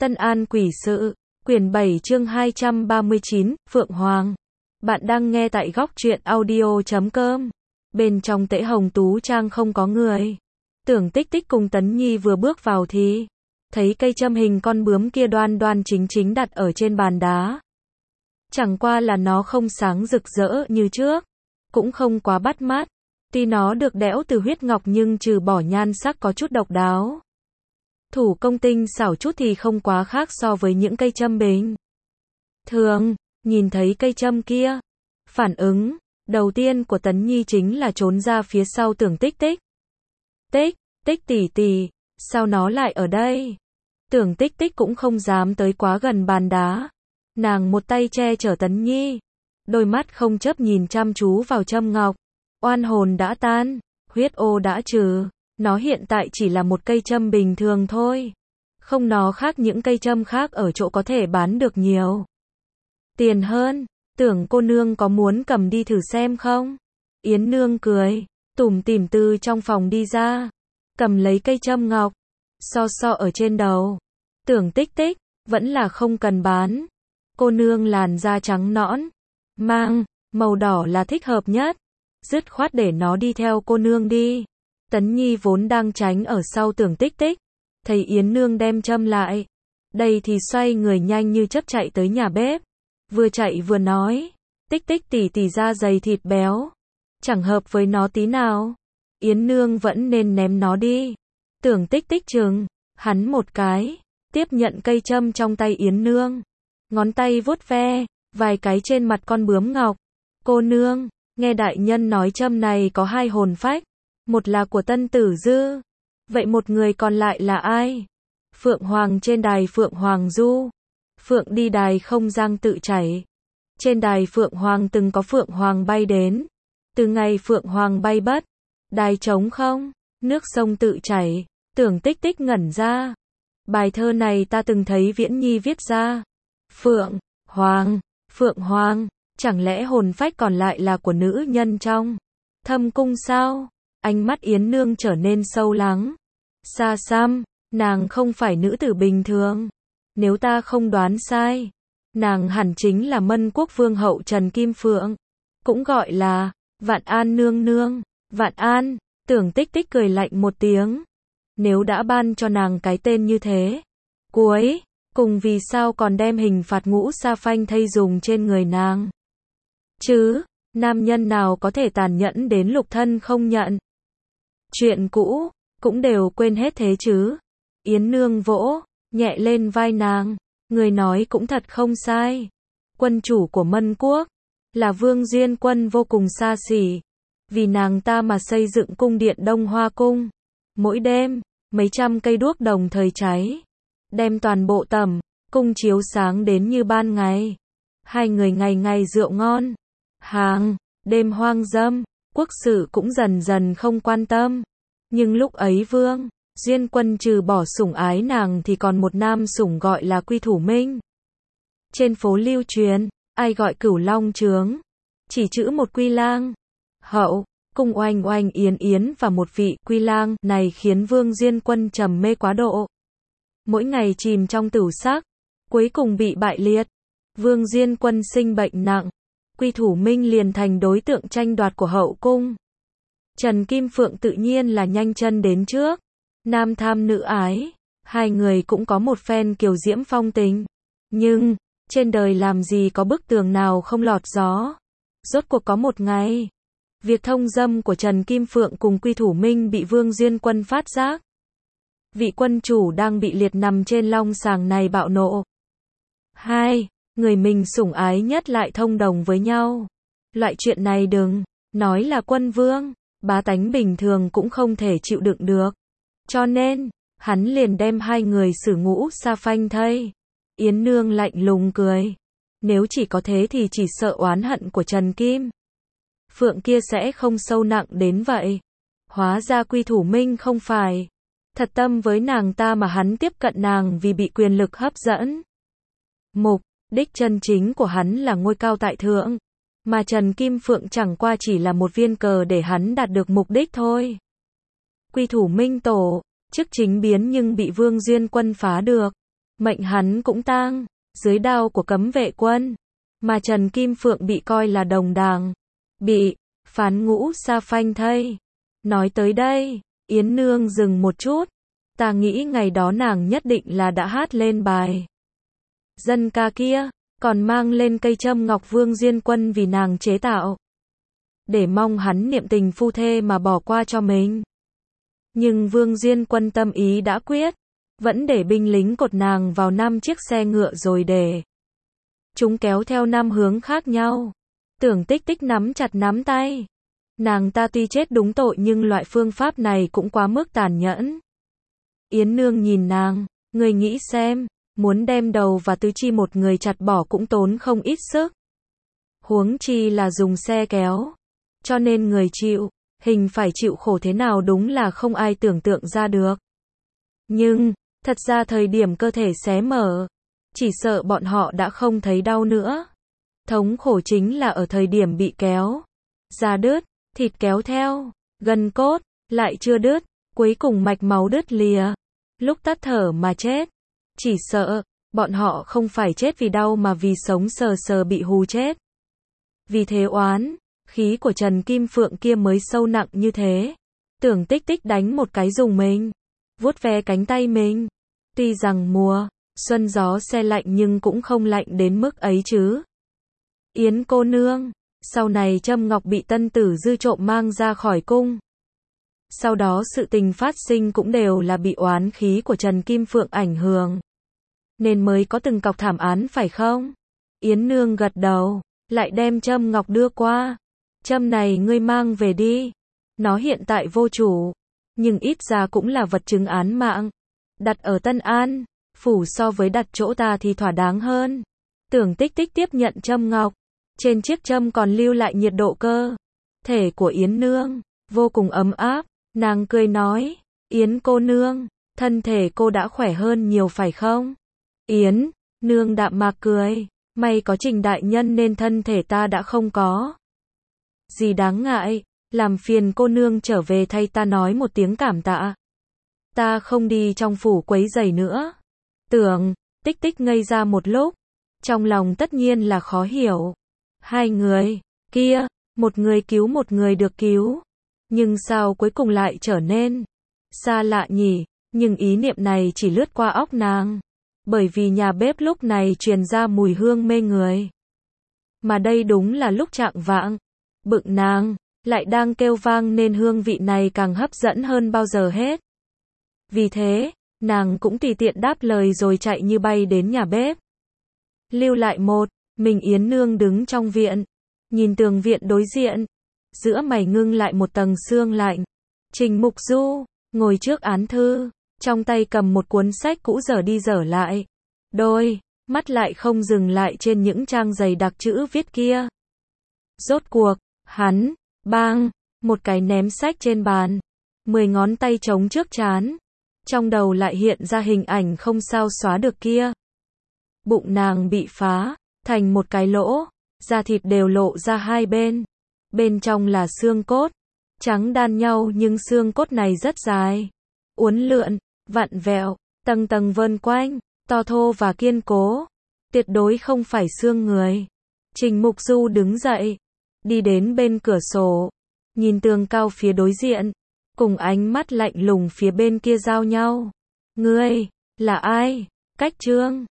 Tân An Quỷ Sự, quyển 7 chương 239, Phượng Hoàng. Bạn đang nghe tại góc truyện audio.com. Bên trong Tễ Hồng Tú Trang không có người. Tưởng Tích Tích cùng Tấn Nhi vừa bước vào thì thấy cây châm hình con bướm kia đoan đoan chính chính đặt ở trên bàn đá. Chẳng qua là nó không sáng rực rỡ như trước, cũng không quá bắt mắt. Tuy nó được đẽo từ huyết ngọc nhưng trừ bỏ nhan sắc có chút độc đáo, thủ công tinh xảo chút thì không quá khác so với những cây châm bình thường. Nhìn thấy cây châm kia, phản ứng đầu tiên của Tấn Nhi chính là trốn ra phía sau Tưởng Tích Tích. Tích tỷ tỷ, sao nó lại ở đây? Tưởng Tích Tích cũng không dám tới quá gần bàn đá. Nàng một tay che chở Tấn Nhi, đôi mắt không chớp nhìn chăm chú vào châm ngọc. Oan hồn đã tan, huyết ô đã trừ, nó hiện tại chỉ là một cây châm bình thường thôi. Không nó khác những cây châm khác ở chỗ có thể bán được nhiều tiền hơn. Tưởng cô nương có muốn cầm đi thử xem không? Yến nương cười, tủm tỉm từ trong phòng đi ra, cầm lấy cây châm ngọc, so ở trên đầu. Tưởng Tích Tích, vẫn là không cần bán. Cô nương làn da trắng nõn, mang màu đỏ là thích hợp nhất. Dứt khoát để nó đi theo cô nương đi. Tấn Nhi vốn đang tránh ở sau Tưởng Tích Tích, thấy Yến nương đem châm lại, đây thì xoay người nhanh như chớp chạy tới nhà bếp, vừa chạy vừa nói, Tích Tích tỷ tỷ da dày thịt béo, chẳng hợp với nó tí nào. Yến nương vẫn nên ném nó đi. Tưởng Tích Tích chừng hắn một cái, tiếp nhận cây châm trong tay Yến nương, ngón tay vuốt ve vài cái trên mặt con bướm ngọc. Cô nương, nghe đại nhân nói châm này có hai hồn phách, một là của Tân Tử Dư, vậy một người còn lại là ai? Phượng Hoàng trên đài Phượng Hoàng du, Phượng đi đài không giang tự chảy. Trên đài Phượng Hoàng từng có Phượng Hoàng bay đến, từ ngày Phượng Hoàng bay bất, đài trống không, nước sông tự chảy. Tưởng Tích Tích ngẩn ra, bài thơ này ta từng thấy Viễn Nhi viết ra. Phượng Hoàng, chẳng lẽ hồn phách còn lại là của nữ nhân trong thâm cung sao? Ánh mắt Yến nương trở nên sâu lắng, xa xăm, nàng không phải nữ tử bình thường. Nếu ta không đoán sai, nàng hẳn chính là Mân Quốc Vương hậu Trần Kim Phượng, cũng gọi là Vạn An nương nương. Vạn An. Tưởng Tích Tích cười lạnh một tiếng. Nếu đã ban cho nàng cái tên như thế, cuối cùng vì sao còn đem hình phạt ngũ sa phanh thây dùng trên người nàng chứ? Nam nhân nào có thể tàn nhẫn đến lục thân không nhận? Chuyện cũ cũng đều quên hết thế chứ? Yến nương vỗ nhẹ lên vai nàng, người nói cũng thật không sai. Quân chủ của Mân Quốc là Vương Duyên Quân vô cùng xa xỉ, vì nàng ta mà xây dựng cung điện Đông Hoa Cung. Mỗi đêm, mấy trăm cây đuốc đồng thời cháy, đem toàn bộ tầm cung chiếu sáng đến như ban ngày. Hai người ngày ngày rượu ngon, hàng đêm hoang dâm, quốc sự cũng dần dần không quan tâm. Nhưng lúc ấy Vương Duyên Quân trừ bỏ sủng ái nàng thì còn một nam sủng gọi là Quy Thủ Minh. Trên phố lưu truyền, ai gọi Cửu Long Trướng, chỉ chữ một Quy Lang. Hậu cung oanh oanh yến yến và một vị Quy Lang này khiến Vương Duyên Quân trầm mê quá độ, mỗi ngày chìm trong tửu sắc, cuối cùng bị bại liệt. Vương Duyên Quân sinh bệnh nặng, Quy Thủ Minh liền thành đối tượng tranh đoạt của hậu cung. Trần Kim Phượng tự nhiên là nhanh chân đến trước, nam tham nữ ái, hai người cũng có một phen kiều diễm phong tình. Nhưng trên đời làm gì có bức tường nào không lọt gió. Rốt cuộc có một ngày, việc thông dâm của Trần Kim Phượng cùng Quy Thủ Minh bị Vương Duyên Quân phát giác. Vị quân chủ đang bị liệt nằm trên long sàng này bạo nộ. Hai người mình sủng ái nhất lại thông đồng với nhau. Loại chuyện này đừng nói là quân vương, bá tánh bình thường cũng không thể chịu đựng được. Cho nên, hắn liền đem hai người xử ngũ sa phanh thây. Yến nương lạnh lùng cười. Nếu chỉ có thế thì chỉ sợ oán hận của Trần Kim Phượng kia sẽ không sâu nặng đến vậy. Hóa ra Quy Thủ Minh không phải thật tâm với nàng ta mà hắn tiếp cận nàng vì bị quyền lực hấp dẫn. Mục đích chân chính của hắn là ngôi cao tại thượng, mà Trần Kim Phượng chẳng qua chỉ là một viên cờ để hắn đạt được mục đích thôi. Quy Thủ Minh tổ chức chính biến nhưng bị Vương Duyên Quân phá được. Mệnh hắn cũng tang, dưới đao của cấm vệ quân. Mà Trần Kim Phượng bị coi là đồng đảng. Bị phán ngũ sa phanh thây. Nói tới đây, Yến Nương dừng một chút. Ta nghĩ ngày đó nàng nhất định là đã hát lên bài dân ca kia, còn mang lên cây châm ngọc Vương Diên Quân vì nàng chế tạo. Để mong hắn niệm tình phu thê mà bỏ qua cho mình. Nhưng Vương Diên Quân tâm ý đã quyết, vẫn để binh lính cột nàng vào 5 chiếc xe ngựa rồi để chúng kéo theo 5 hướng khác nhau. Tưởng Tích Tích nắm chặt nắm tay. Nàng ta tuy chết đúng tội nhưng loại phương pháp này cũng quá mức tàn nhẫn. Yến Nương nhìn nàng, người nghĩ xem, muốn đem đầu và tứ chi một người chặt bỏ cũng tốn không ít sức. Huống chi là dùng xe kéo. Cho nên người chịu, hình phải chịu khổ thế nào đúng là không ai tưởng tượng ra được. Nhưng, thật ra thời điểm cơ thể xé mở, chỉ sợ bọn họ đã không thấy đau nữa. Thống khổ chính là ở thời điểm bị kéo da đứt, thịt kéo theo, gân cốt lại chưa đứt, cuối cùng mạch máu đứt lìa, lúc tắt thở mà chết. Chỉ sợ bọn họ không phải chết vì đau mà vì sống sờ sờ bị hù chết. Vì thế oán khí của Trần Kim Phượng kia mới sâu nặng như thế. Tưởng Tích Tích đánh một cái dùng mình, vuốt ve cánh tay mình. Tuy rằng mùa xuân gió se lạnh nhưng cũng không lạnh đến mức ấy chứ. Yến cô nương, sau này châm ngọc bị Tân Tử Dư trộm mang ra khỏi cung. Sau đó sự tình phát sinh cũng đều là bị oán khí của Trần Kim Phượng ảnh hưởng. Nên mới có từng cọc thảm án phải không? Yến Nương gật đầu, lại đem châm ngọc đưa qua. Châm này ngươi mang về đi. Nó hiện tại vô chủ, nhưng ít ra cũng là vật chứng án mạng. Đặt ở Tân An phủ so với đặt chỗ ta thì thỏa đáng hơn. Tưởng Tích Tích tiếp nhận châm ngọc. Trên chiếc châm còn lưu lại nhiệt độ cơ thể của Yến Nương, vô cùng ấm áp. Nàng cười nói, Yến cô nương, thân thể cô đã khỏe hơn nhiều phải không? Yến Nương đạm mạc cười, may có Trình đại nhân nên thân thể ta đã không có gì đáng ngại, làm phiền cô nương trở về thay ta nói một tiếng cảm tạ. Ta không đi trong phủ quấy rầy nữa. Tưởng Tích Tích ngây ra một lúc, trong lòng tất nhiên là khó hiểu. Hai người kia, một người cứu một người được cứu, nhưng sao cuối cùng lại trở nên xa lạ nhỉ? Nhưng ý niệm này chỉ lướt qua óc nàng, bởi vì nhà bếp lúc này truyền ra mùi hương mê người. Mà đây đúng là lúc chạng vạng, bụng nàng lại đang kêu vang nên hương vị này càng hấp dẫn hơn bao giờ hết. Vì thế, nàng cũng tùy tiện đáp lời rồi chạy như bay đến nhà bếp. Lưu lại một mình Yến Nương đứng trong viện, nhìn tường viện đối diện, giữa mày ngưng lại một tầng sương lạnh. Trình Mục Du ngồi trước án thư, trong tay cầm một cuốn sách cũ dở đi dở lại, đôi mắt lại không dừng lại trên những trang dày đặc chữ viết kia. Rốt cuộc, hắn bang một cái ném sách trên bàn, 10 ngón tay trống trước trán, trong đầu lại hiện ra hình ảnh không sao xóa được kia. Bụng nàng bị phá thành một cái lỗ, da thịt đều lộ ra hai bên. Bên trong là xương cốt, trắng đan nhau nhưng xương cốt này rất dài, uốn lượn, vặn vẹo, tầng tầng vơn quanh, to thô và kiên cố. Tuyệt đối không phải xương người. Trình Mục Du đứng dậy, đi đến bên cửa sổ, nhìn tường cao phía đối diện, cùng ánh mắt lạnh lùng phía bên kia giao nhau. Ngươi, là ai? Cách Trương